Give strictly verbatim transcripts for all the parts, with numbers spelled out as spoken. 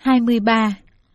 hai mươi ba.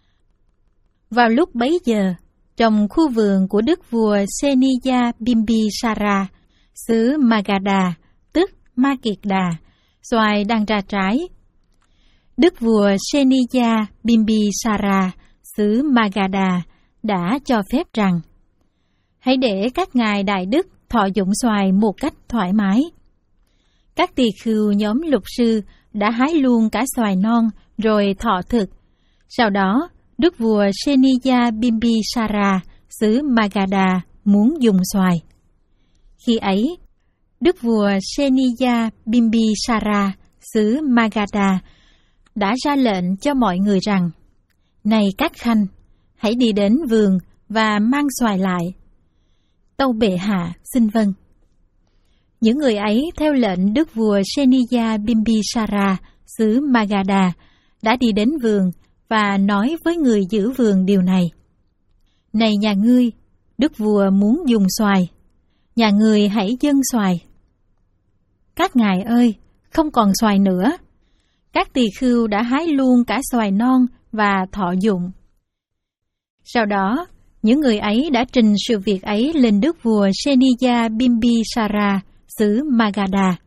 Vào lúc bấy giờ, trong khu vườn của đức vua Seniya Bimbisara, xứ Magadha, tức Ma Kiệt Đà, xoài đang ra trái. Đức vua Seniya Bimbisara, xứ Magadha, đã cho phép rằng hãy để các ngài đại đức thọ dụng xoài một cách thoải mái. Các tỳ khưu nhóm lục sư đã hái luôn cả xoài non rồi thọ thực. Sau đó, đức vua Seniya Bimbisara, xứ Magadha, muốn dùng xoài. Khi ấy, đức vua Seniya Bimbisara, xứ Magadha, đã ra lệnh cho mọi người rằng: Này các khanh, hãy đi đến vườn và mang xoài lại. Tâu bệ hạ xin vâng. Những người ấy theo lệnh đức vua Seniya Bimbisara, xứ Magadha, đã đi đến vườn và nói với người giữ vườn điều này: Này nhà ngươi, đức vua muốn dùng xoài. Nhà ngươi hãy dâng xoài. Các ngài ơi, không còn xoài nữa. Các tỳ khưu đã hái luôn cả xoài non và thọ dụng. Sau đó, những người ấy đã trình sự việc ấy lên đức vua Seniya Bimbisara, xứ Magadha.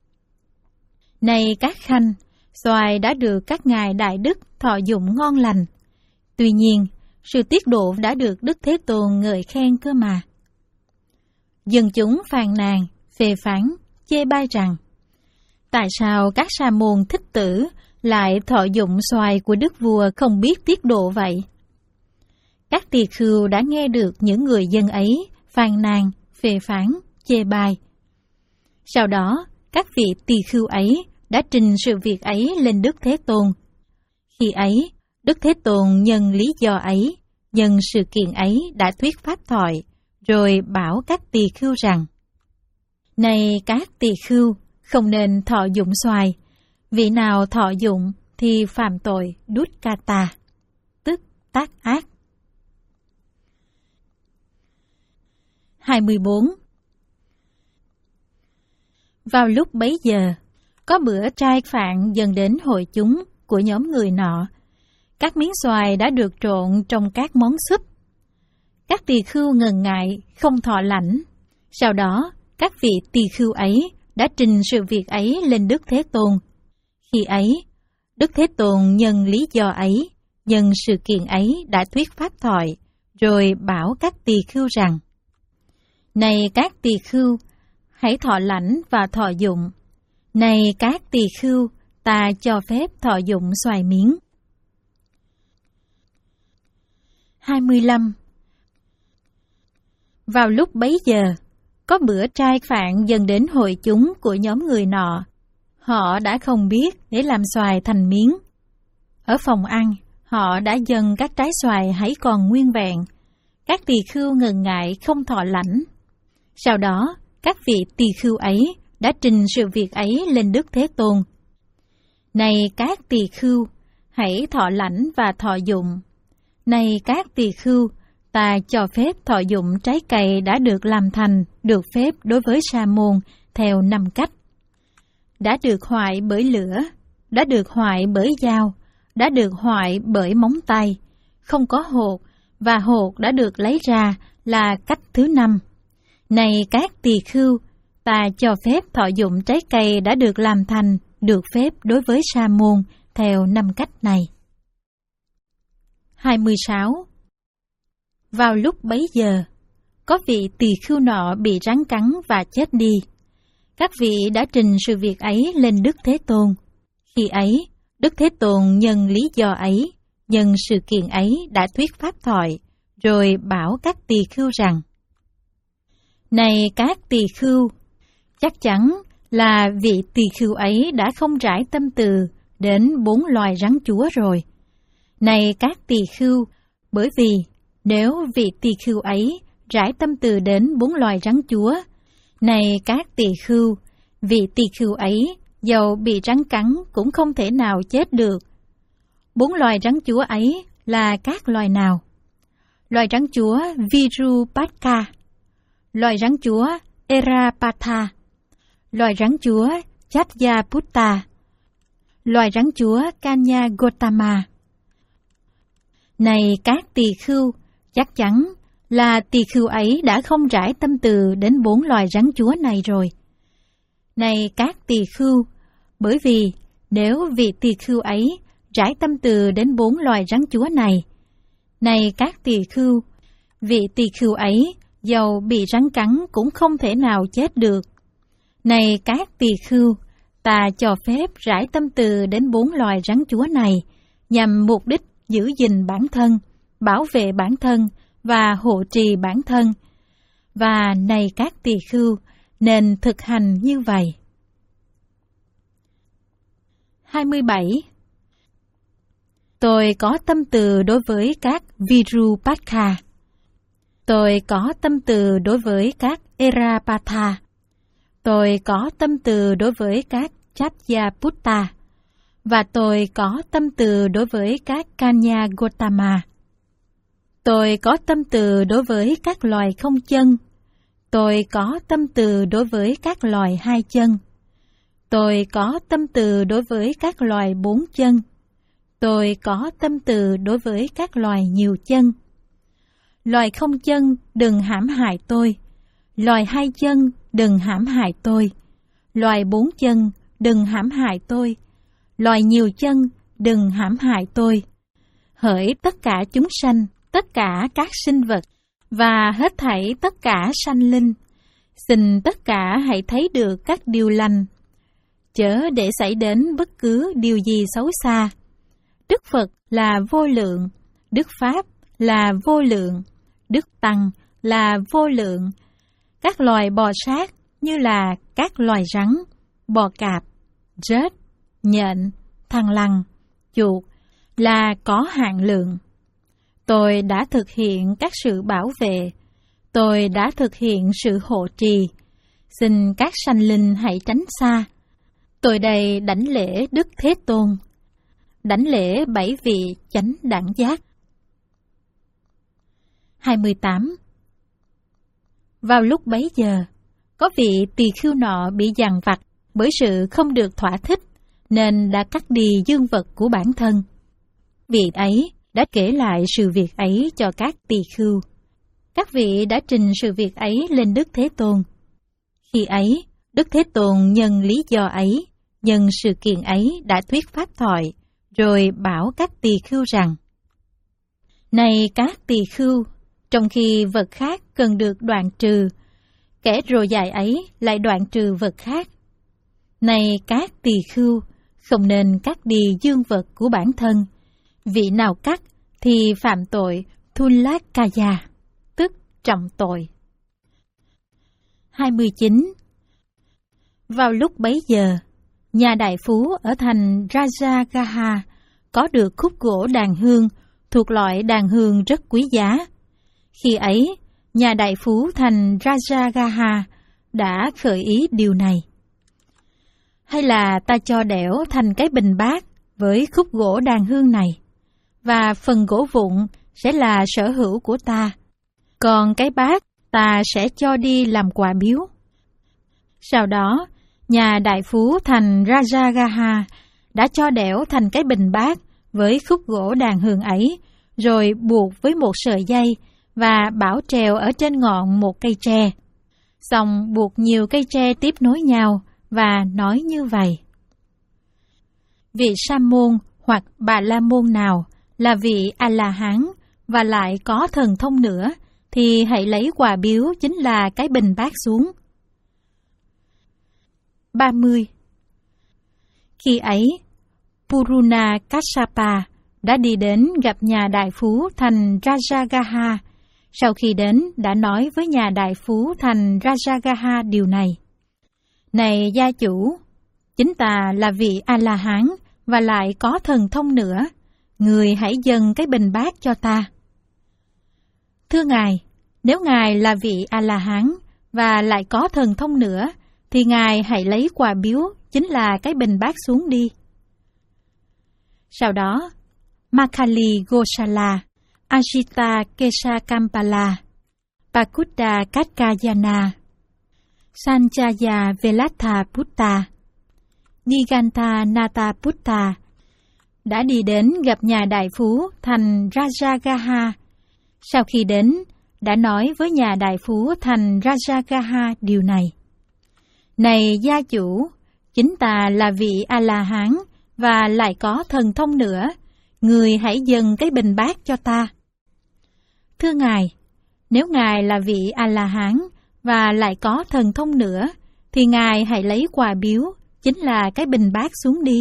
Này các khanh, xoài đã được các ngài đại đức thọ dụng ngon lành. Tuy nhiên, sự tiết độ đã được Đức Thế Tôn ngợi khen cơ mà. Dân chúng phàn nàn, phê phán, chê bai rằng: Tại sao các sa môn thích tử lại thọ dụng xoài của đức vua không biết tiết độ vậy? Các tỳ khưu đã nghe được những người dân ấy phàn nàn, phê phán, chê bai. Sau đó, các vị tỳ khưu ấy đã trình sự việc ấy lên Đức Thế Tôn. Khi ấy, Đức Thế Tôn nhân lý do ấy, nhân sự kiện ấy đã thuyết pháp thoại, rồi bảo các tỳ khưu rằng: Này các tỳ khưu, không nên thọ dụng xoài. Vị nào thọ dụng thì phạm tội đút kata, tức tác ác. hai mươi bốn. Vào lúc bấy giờ, có bữa trai phạn dần đến hội chúng của nhóm người nọ. Các miếng xoài đã được trộn trong các món súp. Các tỳ khưu ngần ngại, không thọ lãnh. Sau đó, các vị tỳ khưu ấy đã trình sự việc ấy lên Đức Thế Tôn. Khi ấy, Đức Thế Tôn nhân lý do ấy, nhân sự kiện ấy đã thuyết pháp thoại, rồi bảo các tỳ khưu rằng: Này các tỳ khưu, hãy thọ lãnh và thọ dụng. Này các tỳ khưu, ta cho phép thọ dụng xoài miếng. hai mươi lăm. Vào lúc bấy giờ, có bữa trai phạn dần đến hội chúng của nhóm người nọ. Họ đã không biết để làm xoài thành miếng. Ở phòng ăn, họ đã dâng các trái xoài hãy còn nguyên vẹn. Các tỳ khưu ngần ngại không thọ lãnh. Sau đó, các vị tỳ khưu ấy đã trình sự việc ấy lên Đức Thế Tôn. Này các tỳ khưu, hãy thọ lãnh và thọ dụng. Này các tỳ khưu, ta cho phép thọ dụng trái cây đã được làm thành, được phép đối với sa môn theo năm cách. Đã được hoại bởi lửa, đã được hoại bởi dao, đã được hoại bởi móng tay, không có hột, và hột đã được lấy ra là cách thứ năm. Này các tỳ khưu, ta cho phép thọ dụng trái cây đã được làm thành, được phép đối với sa môn theo năm cách này. hai mươi sáu. Vào lúc bấy giờ, có vị tỳ khưu nọ bị rắn cắn và chết đi. Các vị đã trình sự việc ấy lên Đức Thế Tôn. Khi ấy, Đức Thế Tôn nhân lý do ấy, nhân sự kiện ấy đã thuyết pháp thoại, rồi bảo các tỳ khưu rằng: Này các tỳ khưu, chắc chắn là vị tỳ khưu ấy đã không rải tâm từ đến bốn loài rắn chúa rồi. Này các tỳ khưu, bởi vì nếu vị tỳ khưu ấy rải tâm từ đến bốn loài rắn chúa, này các tỳ khưu, vị tỳ khưu ấy dầu bị rắn cắn cũng không thể nào chết được. Bốn loài rắn chúa ấy là các loài nào? Loài rắn chúa Virupaka, loài rắn chúa Erapatha, loài rắn chúa Chatyaputta, loài rắn chúa Kanya Gotama, Này các tỳ khưu, chắc chắn là tỳ khưu ấy đã không rải tâm từ đến bốn loài rắn chúa này rồi. Này các tỳ khưu, bởi vì nếu vị tỳ khưu ấy rải tâm từ đến bốn loài rắn chúa này, này các tỳ khưu, vị tỳ khưu ấy dầu bị rắn cắn cũng không thể nào chết được. Này các tỳ khưu, ta cho phép rải tâm từ đến bốn loài rắn chúa này nhằm mục đích giữ gìn bản thân, bảo vệ bản thân và hộ trì bản thân. Và này các tỳ khưu, nên thực hành như vậy. hai mươi bảy. Tôi có tâm từ đối với các Virupatha. Tôi có tâm từ đối với các Erapatha. Tôi có tâm từ đối với các Chatyaputta. Và tôi có tâm từ đối với các Kanya Gotama. Tôi có tâm từ đối với các loài không chân. Tôi có tâm từ đối với các loài hai chân. Tôi có tâm từ đối với các loài bốn chân. Tôi có tâm từ đối với các loài nhiều chân. Loài không chân đừng hãm hại tôi. Loài hai chân đừng hãm hại tôi. Loài bốn chân đừng hãm hại tôi. Loài nhiều chân đừng hãm hại tôi. Hỡi tất cả chúng sanh, tất cả các sinh vật, và hết thảy tất cả sanh linh, xin tất cả hãy thấy được các điều lành, chớ để xảy đến bất cứ điều gì xấu xa. Đức Phật là vô lượng, Đức Pháp là vô lượng, Đức Tăng là vô lượng. Các loài bò sát như là các loài rắn, bò cạp, rết, nhện, thằn lằn, chuột là có hạn lượng. Tôi đã thực hiện các sự bảo vệ, tôi đã thực hiện sự hộ trì. Xin các sanh linh hãy tránh xa. Tôi đây đảnh lễ Đức Thế Tôn, đảnh lễ bảy vị chánh đẳng giác. hai mươi tám. Vào lúc bấy giờ, có vị tỳ khưu nọ bị dằn vặt bởi sự không được thỏa thích, nên đã cắt đi dương vật của bản thân. Vị ấy đã kể lại sự việc ấy cho các tỳ khưu. Các vị đã trình sự việc ấy lên Đức Thế Tôn. Khi ấy, Đức Thế Tôn nhân lý do ấy, nhân sự kiện ấy đã thuyết pháp thoại, rồi bảo các tỳ khưu rằng: Này các tỳ khưu, trong khi vật khác cần được đoạn trừ, kẻ rồ dại ấy lại đoạn trừ vật khác. Này các tỳ khưu, không nên cắt đi dương vật của bản thân. Vị nào cắt thì phạm tội Thulakaya, tức trọng tội. hai mươi chín. Vào lúc bấy giờ, nhà đại phú ở thành Rajagaha có được khúc gỗ đàn hương thuộc loại đàn hương rất quý giá. Khi ấy, nhà đại phú thành Rajagaha đã khởi ý điều này: hay là ta cho đẽo thành cái bình bát với khúc gỗ đàn hương này, và phần gỗ vụn sẽ là sở hữu của ta, còn cái bát ta sẽ cho đi làm quà biếu. Sau đó, nhà đại phú thành Rajagaha đã cho đẽo thành cái bình bát với khúc gỗ đàn hương ấy, rồi buộc với một sợi dây và bảo treo ở trên ngọn một cây tre. Xong buộc nhiều cây tre tiếp nối nhau và nói như vậy: Vị Sa môn hoặc Bà La môn nào là vị A-la-hán và lại có thần thông nữa, thì hãy lấy quà biếu chính là cái bình bát xuống. ba mươi. Khi ấy, Puruna Kassapa đã đi đến gặp nhà đại phú thành Rajagaha. Sau khi đến, đã nói với nhà đại phú thành Rajagaha điều này: Này gia chủ, chính ta là vị A-la-hán và lại có thần thông nữa, người hãy dâng cái bình bát cho ta. Thưa ngài, nếu ngài là vị A-la-hán và lại có thần thông nữa, thì ngài hãy lấy quà biếu chính là cái bình bát xuống đi. Sau đó, Makali Gosala, Ajita Kesakampala, Pakutta Katkayana, Sanjaya Velatha Putta, Niganta Nata Putta đã đi đến gặp nhà đại phú thành Rajagaha. Sau khi đến, đã nói với nhà đại phú thành Rajagaha điều này. Này gia chủ, chính ta là vị A-la-hán và lại có thần thông nữa, người hãy dâng cái bình bát cho ta. Thưa ngài, nếu ngài là vị A-la-hán và lại có thần thông nữa, thì ngài hãy lấy quà biếu, chính là cái bình bát xuống đi.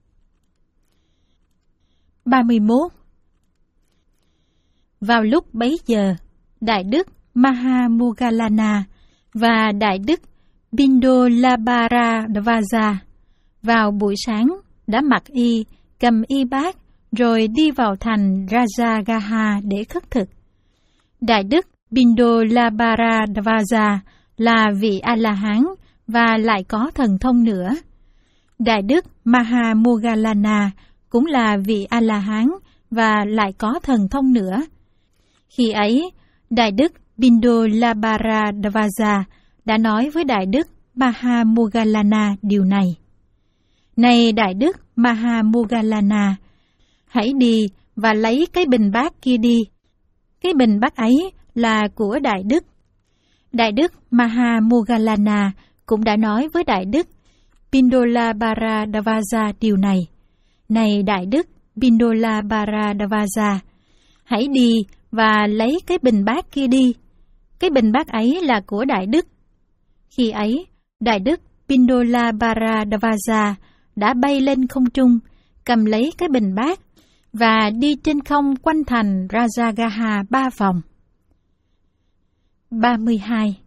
ba mươi mốt. Vào lúc bấy giờ, Đại đức Mahamoggallana và Đại đức Pindolabharadvaja vào buổi sáng đã mặc y, cầm y bát, rồi đi vào thành Rajagaha để khất thực. Đại đức Pindolabharadvaja là vị A-la-hán và lại có thần thông nữa. Đại đức Mahamoggallana cũng là vị A-la-hán và lại có thần thông nữa. Khi ấy, Đại đức Pindolabharadvaja đã nói với Đại đức Mahamoggallana điều này. Này Đại đức Mahamoggallana, hãy đi và lấy cái bình bát kia đi. Cái bình bát ấy là của Đại đức. Đại đức Mahamoggallana cũng đã nói với Đại đức Pindolabharadvaja điều này. Này Đại đức Pindolabharadvaja, hãy đi và lấy cái bình bát kia đi. Cái bình bát ấy là của Đại đức. Khi ấy, Đại đức Pindolabharadvaja đã bay lên không trung, cầm lấy cái bình bát và đi trên không quanh thành Rajagaha ba vòng. ba mươi hai.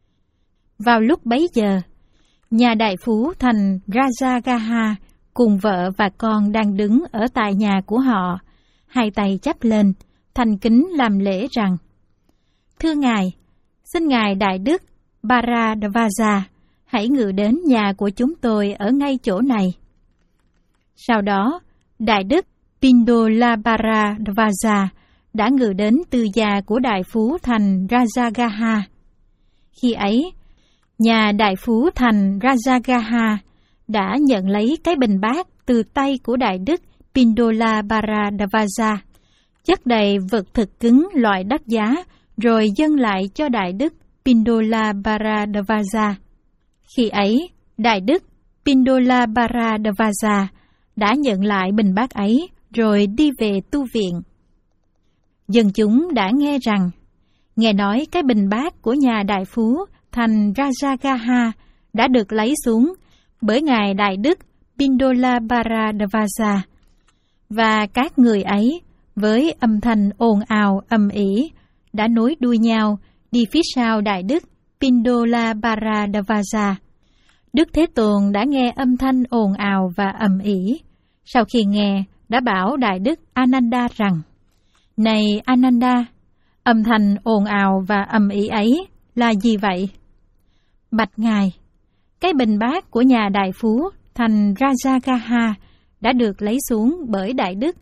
Vào lúc bấy giờ, nhà đại phú thành Rajagaha cùng vợ và con đang đứng ở tại nhà của họ, hai tay chắp lên, thành kính làm lễ rằng: Thưa ngài, xin ngài Đại đức Bharadvaja hãy ngự đến nhà của chúng tôi ở ngay chỗ này. Sau đó, Đại đức Pindolabharadvaja đã ngự đến từ nhà của đại phú thành Rajagaha. Khi ấy, nhà đại phú thành Rajagaha đã nhận lấy cái bình bát từ tay của Đại đức Pindolabharadvaja, chất đầy vật thực cứng loại đắt giá, rồi dâng lại cho Đại đức Pindolabharadvaja. Khi ấy, Đại đức Pindolabharadvaja đã nhận lại bình bát ấy, rồi đi về tu viện. Dân chúng đã nghe rằng, nghe nói cái bình bát của nhà đại phú thành Rajagaha đã được lấy xuống bởi ngài Đại đức Pindolabharadvaja, và các người ấy với âm thanh ồn ào ầm ĩ đã nối đuôi nhau đi phía sau Đại đức Pindolabharadvaja. Đức Thế Tôn đã nghe âm thanh ồn ào và ầm ĩ. Sau khi nghe, đã bảo Đại đức Ananda rằng: Này Ananda, âm thanh ồn ào và ầm ĩ ấy là gì vậy? Bạch ngài, cái bình bát của nhà đại phú thành Rajagaha đã được lấy xuống bởi Đại đức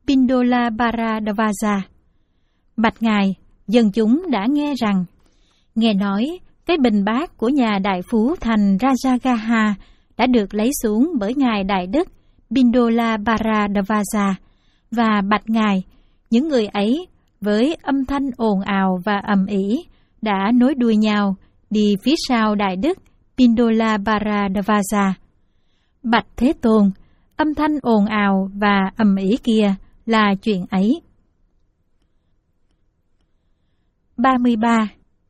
Pindolabharadvaja. Bạch ngài, dân chúng đã nghe rằng, nghe nói cái bình bát của nhà đại phú thành Rajagaha đã được lấy xuống bởi ngài Đại đức Pindolabharadvaja, và bạch ngài, những người ấy với âm thanh ồn ào và ầm ĩ đã nối đuôi nhau đi phía sau Đại đức Pindolabharadvaja. Bạch Thế Tôn, âm thanh ồn ào và ầm ĩ kia là chuyện ấy. ba mươi ba.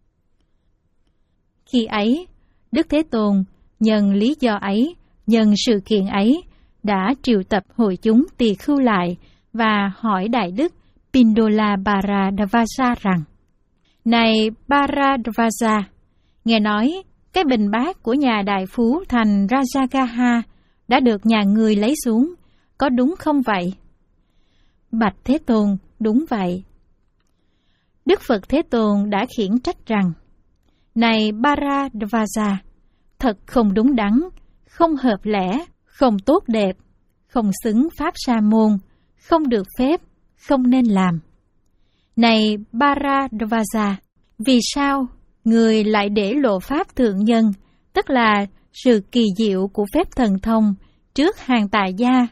Khi ấy, Đức Thế Tôn nhân lý do ấy, nhân sự kiện ấy, đã triệu tập hội chúng tỳ khưu lại và hỏi Đại đức Pindolabharadvaja rằng: Này Bharadvaja, nghe nói cái bình bát của nhà đại phú thành Rajagaha đã được nhà người lấy xuống, có đúng không vậy? Bạch Thế Tôn, đúng vậy. Đức Phật Thế Tôn đã khiển trách rằng: Này Bharadvaja, thật không đúng đắn, không hợp lẽ, không tốt đẹp, không xứng pháp sa môn, không được phép, không nên làm. Này Bharadvaja, vì sao người lại để lộ pháp thượng nhân, tức là sự kỳ diệu của phép thần thông, trước hàng tại gia,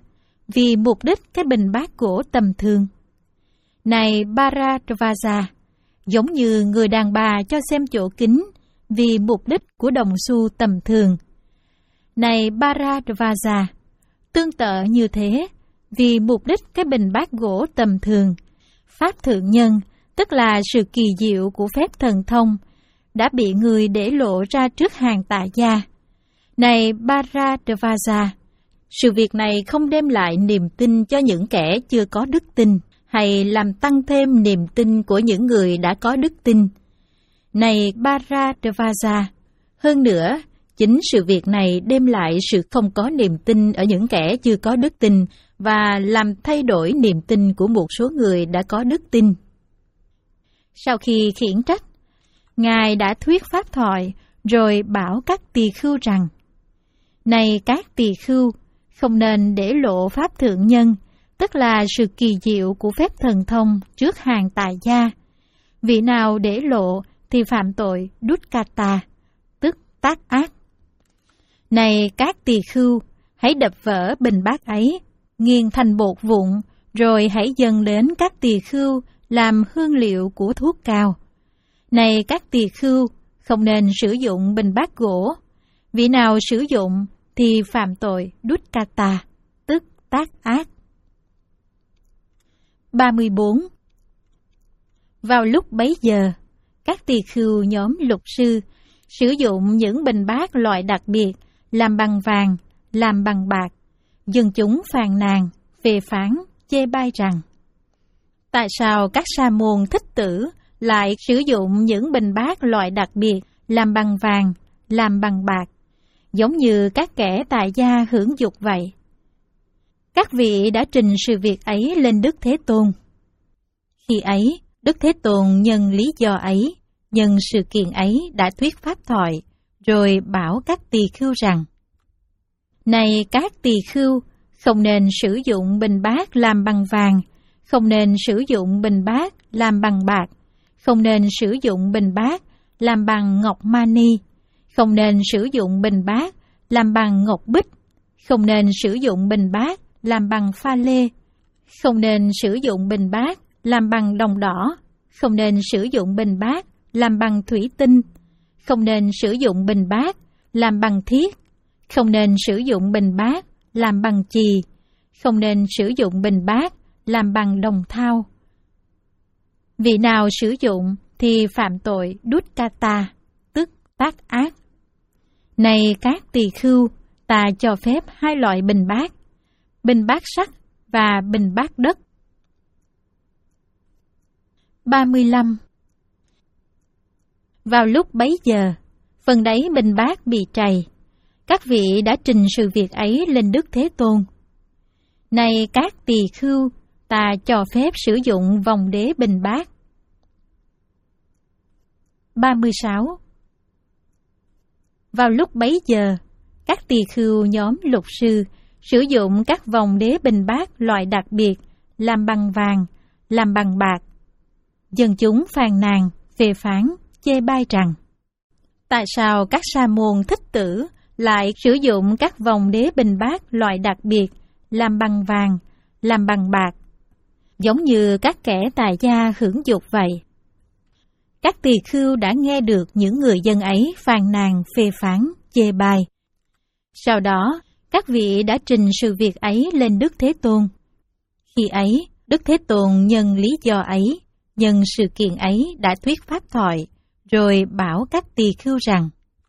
vì mục đích cái bình bát gỗ tầm thường. Này Bharadvaja, giống như người đàn bà cho xem chỗ kính vì mục đích của đồng xu tầm thường. Này Bharadvaja, tương tự như thế, vì mục đích cái bình bát gỗ tầm thường, Pháp thượng nhân, tức là sự kỳ diệu của phép thần thông, đã bị người để lộ ra trước hàng tại gia. Này Bharadvaja, sự việc này không đem lại niềm tin cho những kẻ chưa có đức tin, hay làm tăng thêm niềm tin của những người đã có đức tin. Này Bharadvaja, hơn nữa, chính sự việc này đem lại sự không có niềm tin ở những kẻ chưa có đức tin và làm thay đổi niềm tin của một số người đã có đức tin. Sau khi khiển trách, Ngài đã thuyết pháp thoại rồi bảo các tỳ khưu rằng: Này các tỳ khưu, không nên để lộ pháp thượng nhân, tức là sự kỳ diệu của phép thần thông trước hàng tại gia. Vị nào để lộ thì phạm tội dukkata, tức tác ác. Này các tỳ khưu, hãy đập vỡ bình bát ấy, nghiền thành bột vụn, rồi hãy dâng đến các tỳ khưu làm hương liệu của thuốc cao. Này các tỳ khưu, không nên sử dụng bình bát gỗ. Vị nào sử dụng thì phạm tội dukkata, tức tác ác. ba mươi bốn. Vào lúc bấy giờ, các tỳ khưu nhóm lục sư sử dụng những bình bát loại đặc biệt làm bằng vàng, làm bằng bạc. Dân chúng phàn nàn, phê phán, chê bai rằng: Tại sao các sa môn thích tử lại sử dụng những bình bát loại đặc biệt làm bằng vàng, làm bằng bạc, giống như các kẻ tại gia hưởng dục vậy? Các vị đã trình sự việc ấy lên Đức Thế Tôn. Khi ấy, Đức Thế Tôn nhân lý do ấy, nhân sự kiện ấy đã thuyết pháp thoại, rồi bảo các tỳ khưu rằng: Này các tỳ khưu, không nên sử dụng bình bát làm bằng vàng, không nên sử dụng bình bát làm bằng bạc, không nên sử dụng bình bát làm bằng ngọc mani, không nên sử dụng bình bát làm bằng ngọc bích, không nên sử dụng bình bát làm bằng pha lê, không nên sử dụng bình bát làm bằng đồng đỏ, không nên sử dụng bình bát làm bằng thủy tinh, không nên sử dụng bình bát làm bằng thiết, không nên sử dụng bình bát làm bằng chì, không nên sử dụng bình bát làm bằng đồng thau. Vị nào sử dụng thì phạm tội dukkata, tức tác ác. Này các tỳ khưu, ta cho phép hai loại bình bát, bình bát sắt và bình bát đất. ba mươi lăm. Vào lúc bấy giờ, phần đáy bình bát bị trầy. Các vị đã trình sự việc ấy lên Đức Thế Tôn. Này các tỳ khưu, ta cho phép sử dụng vòng đế bình bát. ba mươi sáu. Vào lúc bấy giờ, các tỳ khưu nhóm lục sư sử dụng các vòng đế bình bát loại đặc biệt làm bằng vàng, làm bằng bạc. Dân chúng phàn nàn, phê phán, chê bai rằng: Tại sao các sa môn thích tử lại sử dụng các vòng đế bình bát loại đặc biệt làm bằng vàng, làm bằng bạc, giống như các kẻ tại gia hưởng dục vậy? Các tỳ khưu đã nghe được những người dân ấy phàn nàn, phê phán, chê bai. Sau đó, các vị đã trình sự việc ấy lên Đức Thế Tôn. Khi ấy, Đức Thế Tôn nhân lý do ấy, nhân sự kiện ấy đã thuyết pháp thoại, rồi bảo các tỳ khưu rằng: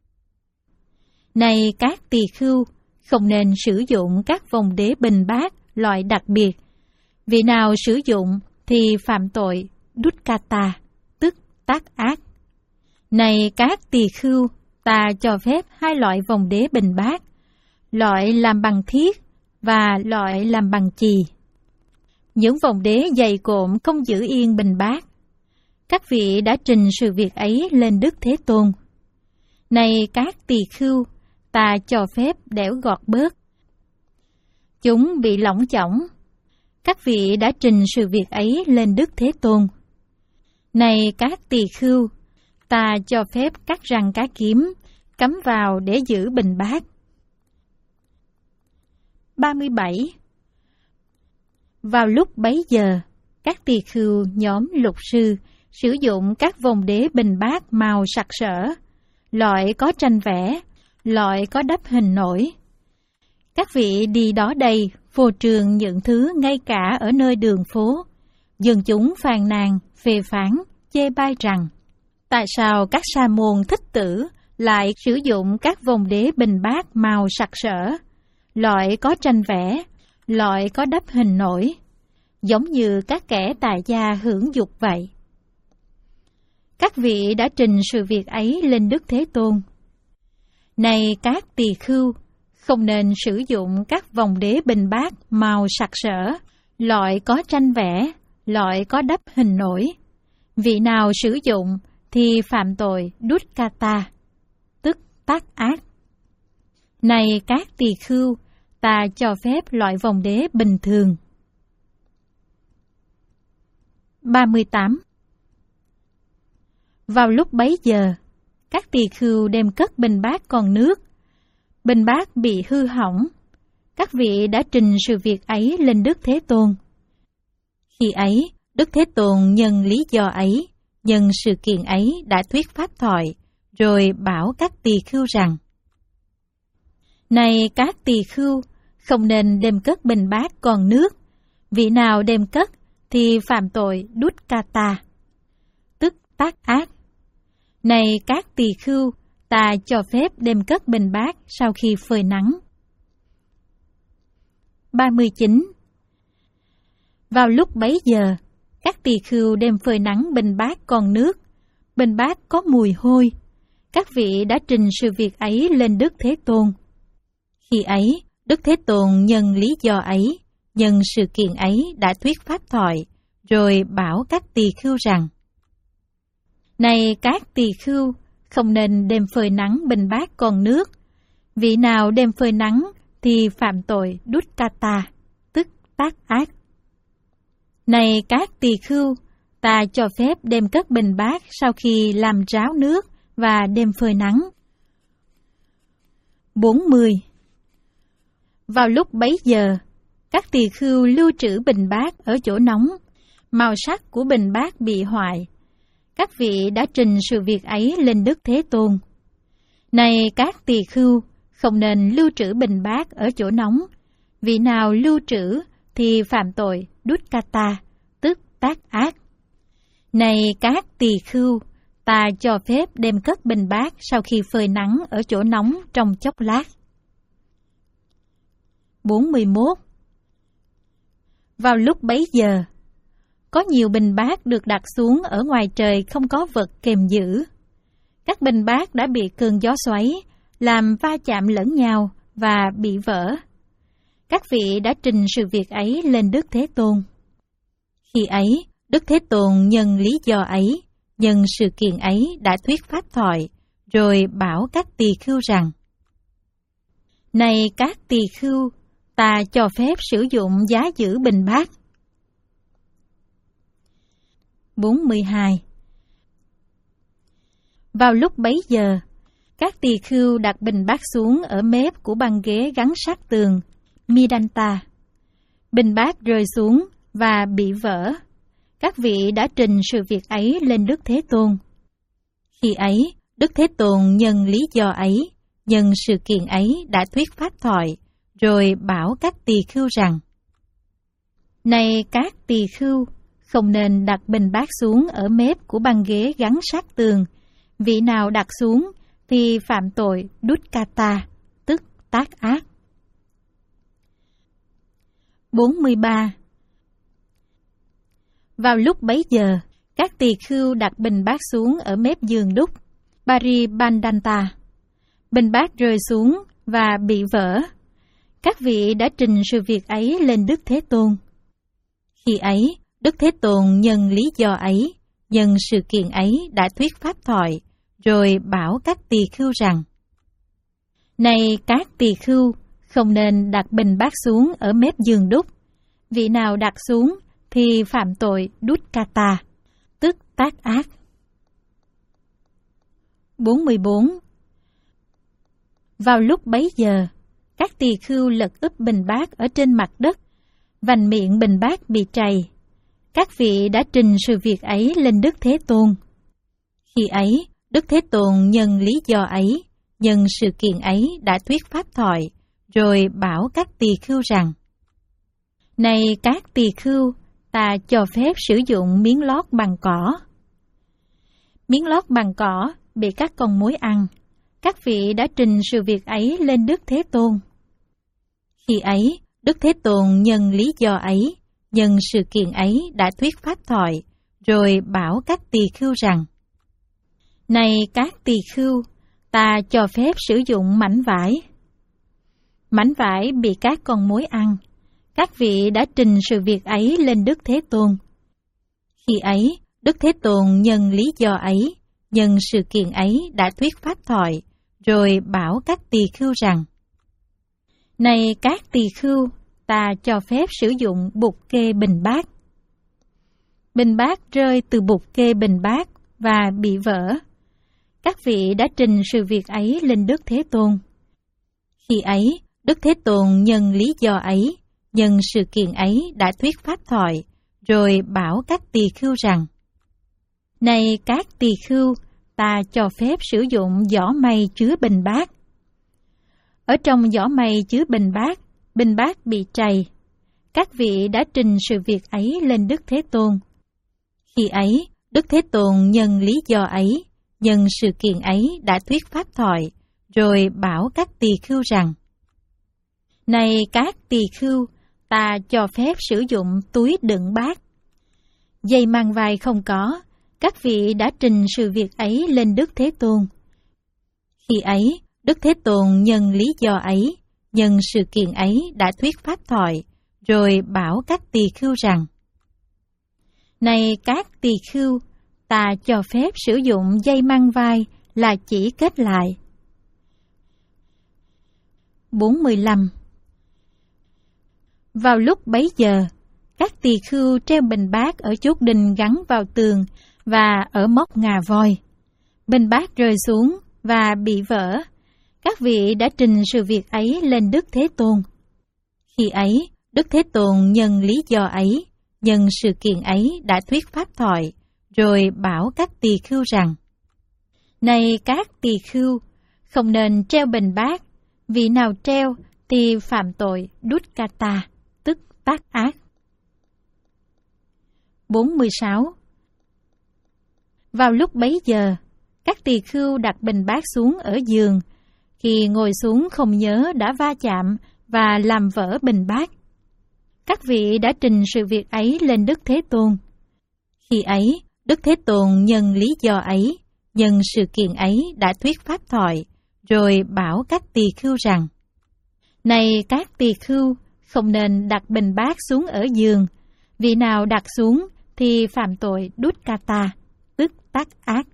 Này các tỳ khưu, không nên sử dụng các vòng đế bình bát loại đặc biệt. Vị nào sử dụng thì phạm tội dukkata, tức tác ác. Này các tỳ khưu, ta cho phép hai loại vòng đế bình bát, loại làm bằng thiết và loại làm bằng chì. Những vòng đế dày cộm không giữ yên bình bát. Các vị đã trình sự việc ấy lên Đức Thế Tôn. Này các tỳ khưu, ta cho phép đẽo gọt bớt. Chúng bị lỏng chỏng. Các vị đã trình sự việc ấy lên Đức Thế Tôn. Này các tỳ khưu, ta cho phép cắt răng cá kiếm, cắm vào để giữ bình bát. ba mươi bảy. Vào lúc bấy giờ, các tỳ khưu nhóm lục sư sử dụng các vòng đế bình bát màu sặc sỡ, loại có tranh vẽ, loại có đắp hình nổi. Các vị đi đó đây, phô trương những thứ ngay cả ở nơi đường phố. Dân chúng phàn nàn, phê phán, chê bai rằng, tại sao các sa môn thích tử lại sử dụng các vòng đế bình bát màu sặc sỡ, loại có tranh vẽ, loại có đắp hình nổi, giống như các kẻ tại gia hưởng dục vậy. Các vị đã trình sự việc ấy lên Đức Thế Tôn. Này các tỳ khưu, không nên sử dụng các vòng đế bình bát màu sặc sỡ, loại có tranh vẽ, loại có đắp hình nổi. Vị nào sử dụng thì phạm tội dukkata, tức tác ác. Này các tỳ khưu, ta cho phép loại vòng đế bình thường. ba mươi tám. Vào lúc bấy giờ, các tỳ khưu đem cất bình bát còn nước. Bình bát bị hư hỏng. Các vị đã trình sự việc ấy lên Đức Thế Tôn. Khi ấy, Đức Thế Tôn nhân lý do ấy, nhân sự kiện ấy đã thuyết pháp thoại, rồi bảo các tỳ khưu rằng: Này các tỳ khưu, không nên đem cất bình bát còn nước. Vị nào đem cất thì phạm tội dukkata, tức tác ác. Này các tỳ khưu, ta cho phép đem cất bình bát sau khi phơi nắng. ba mươi chín. Vào lúc bấy giờ, các tỳ khưu đem phơi nắng bình bát còn nước. Bình bát có mùi hôi. Các vị đã trình sự việc ấy lên Đức Thế Tôn. Khi ấy, Đức Thế Tôn nhân lý do ấy, nhân sự kiện ấy đã thuyết pháp thoại, rồi bảo các tỳ khưu rằng: Này các tỳ khưu, không nên đem phơi nắng bình bát còn nước. Vị nào đem phơi nắng thì phạm tội dukkata, tức tác ác. Này các tỳ khưu, ta cho phép đem cất bình bát sau khi làm ráo nước và đem phơi nắng. bốn mươi. Vào lúc bấy giờ, các tỳ khưu lưu trữ bình bát ở chỗ nóng. Màu sắc của bình bát bị hoại. Các vị đã trình sự việc ấy lên Đức Thế Tôn. Này các tỳ khưu, không nên lưu trữ bình bát ở chỗ nóng. Vị nào lưu trữ thì phạm tội dukkata, tức tác ác. Này các tỳ khưu, ta cho phép đem cất bình bát sau khi phơi nắng ở chỗ nóng trong chốc lát. bốn mươi mốt. Vào lúc bấy giờ, có nhiều bình bát được đặt xuống ở ngoài trời không có vật kềm giữ. Các bình bát đã bị cơn gió xoáy, làm va chạm lẫn nhau và bị vỡ. Các vị đã trình sự việc ấy lên Đức Thế Tôn. Khi ấy, Đức Thế Tôn nhân lý do ấy, nhân sự kiện ấy đã thuyết pháp thoại, rồi bảo các tỳ khưu rằng: Này các tỳ khưu, ta cho phép sử dụng giá giữ bình bát. bốn mươi hai. Vào lúc bấy giờ, các tỳ khưu đặt bình bát xuống ở mép của băng ghế gắn sát tường, Midanta. Bình bát rơi xuống và bị vỡ. Các vị đã trình sự việc ấy lên Đức Thế Tôn. Khi ấy, Đức Thế Tôn nhân lý do ấy, nhân sự kiện ấy đã thuyết pháp thoại, rồi bảo các tỳ khưu rằng: Này các tỳ khưu, không nên đặt bình bát xuống ở mép của băng ghế gắn sát tường. Vị nào đặt xuống thì phạm tội dukkata, tức tác ác. bốn mươi ba. Vào lúc bấy giờ, các tỳ khưu đặt bình bát xuống ở mép giường đúc, Paribandanta. Bình bát rơi xuống và bị vỡ. Các vị đã trình sự việc ấy lên Đức Thế Tôn. Khi ấy, Đức Thế Tôn nhân lý do ấy, nhân sự kiện ấy đã thuyết pháp thoại, rồi bảo các tỳ khưu rằng: Này các tỳ khưu, không nên đặt bình bát xuống ở mép giường đúc. Vị nào đặt xuống thì phạm tội dukkata, tức tác ác. bốn mươi bốn. Vào lúc bấy giờ, các tỳ khưu lật úp bình bát ở trên mặt đất, vành miệng Bình Bát bị trầy. Các vị đã trình sự việc ấy lên Đức Thế Tôn. Khi ấy, Đức Thế Tôn nhân lý do ấy, nhân sự kiện ấy đã thuyết pháp thoại, rồi bảo các tỳ khưu rằng: Này các tỳ khưu, ta cho phép sử dụng miếng lót bằng cỏ. Miếng lót bằng cỏ bị các con mối ăn. Các vị đã trình sự việc ấy lên Đức Thế Tôn. Khi ấy, Đức Thế Tôn nhân lý do ấy, nhân sự kiện ấy đã thuyết pháp thoại, rồi bảo các tỳ khưu rằng: Này các tỳ khưu, ta cho phép sử dụng mảnh vải. Mảnh vải bị các con mối ăn. Các vị đã trình sự việc ấy lên Đức Thế Tôn. Khi ấy, Đức Thế Tôn nhân lý do ấy, nhân sự kiện ấy đã thuyết pháp thoại, rồi bảo các tỳ khưu rằng: Này các tỳ khưu, ta cho phép sử dụng bục kê Bình Bát. Bình Bát rơi từ bục kê Bình Bát và bị vỡ. Các vị đã trình sự việc ấy lên Đức Thế Tôn. Khi ấy, Đức Thế Tôn nhân lý do ấy, nhân sự kiện ấy đã thuyết pháp thoại, rồi bảo các tỳ khưu rằng: Này các tỳ khưu, ta cho phép sử dụng giỏ mây chứa Bình Bát. Ở trong giỏ mây chứa Bình Bát, Bình Bát bị trầy. Các vị đã trình sự việc ấy lên Đức Thế Tôn. Khi ấy, Đức Thế Tôn nhân lý do ấy, nhân sự kiện ấy đã thuyết pháp thoại, rồi bảo các tỳ khưu rằng: Này các tỳ khưu, ta cho phép sử dụng túi đựng bát. Dây mang vai không có. Các vị đã trình sự việc ấy lên Đức Thế Tôn. Khi ấy, Đức Thế Tôn nhân lý do ấy, nhân sự kiện ấy đã thuyết pháp thoại, rồi bảo các tỳ khưu rằng: Này các tỳ khưu, ta cho phép sử dụng dây mang vai là chỉ kết lại. bốn mươi lăm. Vào lúc bấy giờ, các tỳ khưu treo Bình Bát ở chốt đinh gắn vào tường và ở móc ngà voi. Bình Bát rơi xuống và bị vỡ. Các vị đã trình sự việc ấy lên Đức Thế Tôn. Khi ấy, Đức Thế Tôn nhân lý do ấy, nhân sự kiện ấy đã thuyết pháp thoại, rồi bảo các tỳ khưu rằng: Này các tỳ khưu, không nên treo Bình Bát. Vị nào treo thì phạm tội đút kata, tức tác ác. bốn mươi sáu. Vào lúc bấy giờ, các tỳ khưu đặt Bình Bát xuống ở giường. Khi ngồi xuống không nhớ đã va chạm và làm vỡ Bình Bát. Các vị đã trình sự việc ấy lên Đức Thế Tôn. Khi ấy, Đức Thế Tôn nhân lý do ấy, nhân sự kiện ấy đã thuyết pháp thoại, rồi bảo các tỳ khưu rằng: Này các tỳ khưu, không nên đặt Bình Bát xuống ở giường. Vị nào đặt xuống thì phạm tội đút kata, tức tác ác.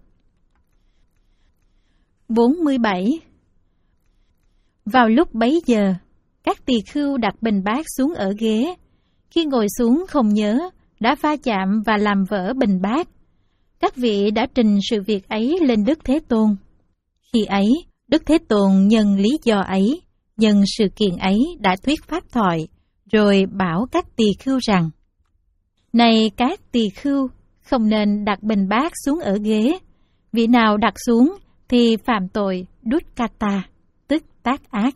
bốn mươi bảy. Vào lúc bấy giờ, các tỳ khưu đặt Bình Bát xuống ở ghế. Khi ngồi xuống không nhớ, đã va chạm và làm vỡ Bình Bát. Các vị đã trình sự việc ấy lên Đức Thế Tôn. Khi ấy, Đức Thế Tôn nhân lý do ấy, nhân sự kiện ấy đã thuyết pháp thoại, rồi bảo các tỳ khưu rằng: Này các tỳ khưu, không nên đặt Bình Bát xuống ở ghế. Vị nào đặt xuống thì phạm tội đút kata, tức tác ác.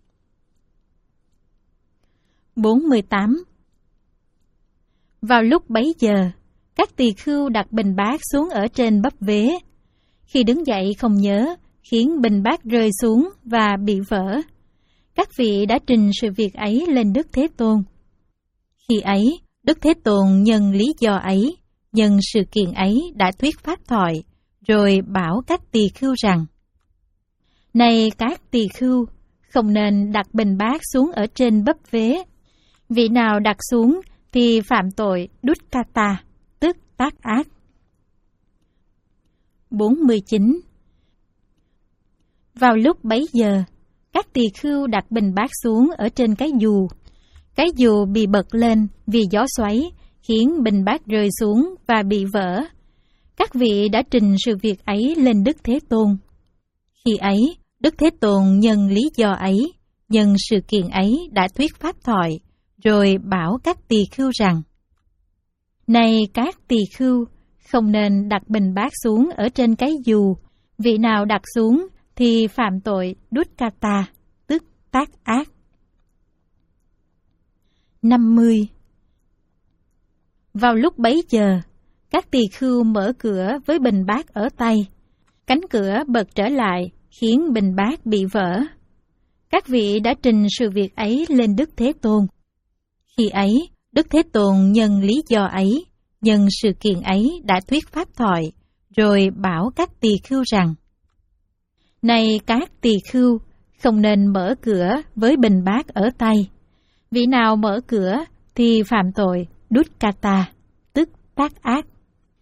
bốn mươi tám. Vào lúc bấy giờ, các tỳ khưu đặt Bình Bát xuống ở trên bắp vế. Khi đứng dậy không nhớ, khiến Bình Bát rơi xuống và bị vỡ. Các vị đã trình sự việc ấy lên Đức Thế Tôn. Khi ấy, Đức Thế Tôn nhân lý do ấy, nhân sự kiện ấy đã thuyết pháp thoại, rồi bảo các tỳ khưu rằng: Này các tỳ khưu, không nên đặt Bình Bát xuống ở trên bắp vế. Vị nào đặt xuống thì phạm tội đút kata, tức tác ác. bốn mươi chín. Vào lúc bấy giờ, các tỳ khưu đặt Bình Bát xuống ở trên cái dù. Cái dù bị bật lên vì gió xoáy, khiến Bình Bát rơi xuống và bị vỡ. Các vị đã trình sự việc ấy lên Đức Thế Tôn. Khi ấy, Đức Thế Tôn nhân lý do ấy, nhân sự kiện ấy đã thuyết pháp thoại, rồi bảo các tỳ khưu rằng: Này các tỳ khưu, không nên đặt bình bát xuống ở trên cái dù, vị nào đặt xuống thì phạm tội Dukkata, tức tác ác. năm mươi. Vào lúc bấy giờ, các tỳ khưu mở cửa với bình bát ở tay. Cánh cửa bật trở lại, khiến bình bát bị vỡ. Các vị đã trình sự việc ấy lên Đức Thế Tôn. Khi ấy, Đức Thế Tôn nhân lý do ấy, nhân sự kiện ấy đã thuyết pháp thoại, rồi bảo các tỳ khưu rằng: Này các tỳ khưu, không nên mở cửa với bình bát ở tay. Vị nào mở cửa thì phạm tội Dukkata, tức tác ác.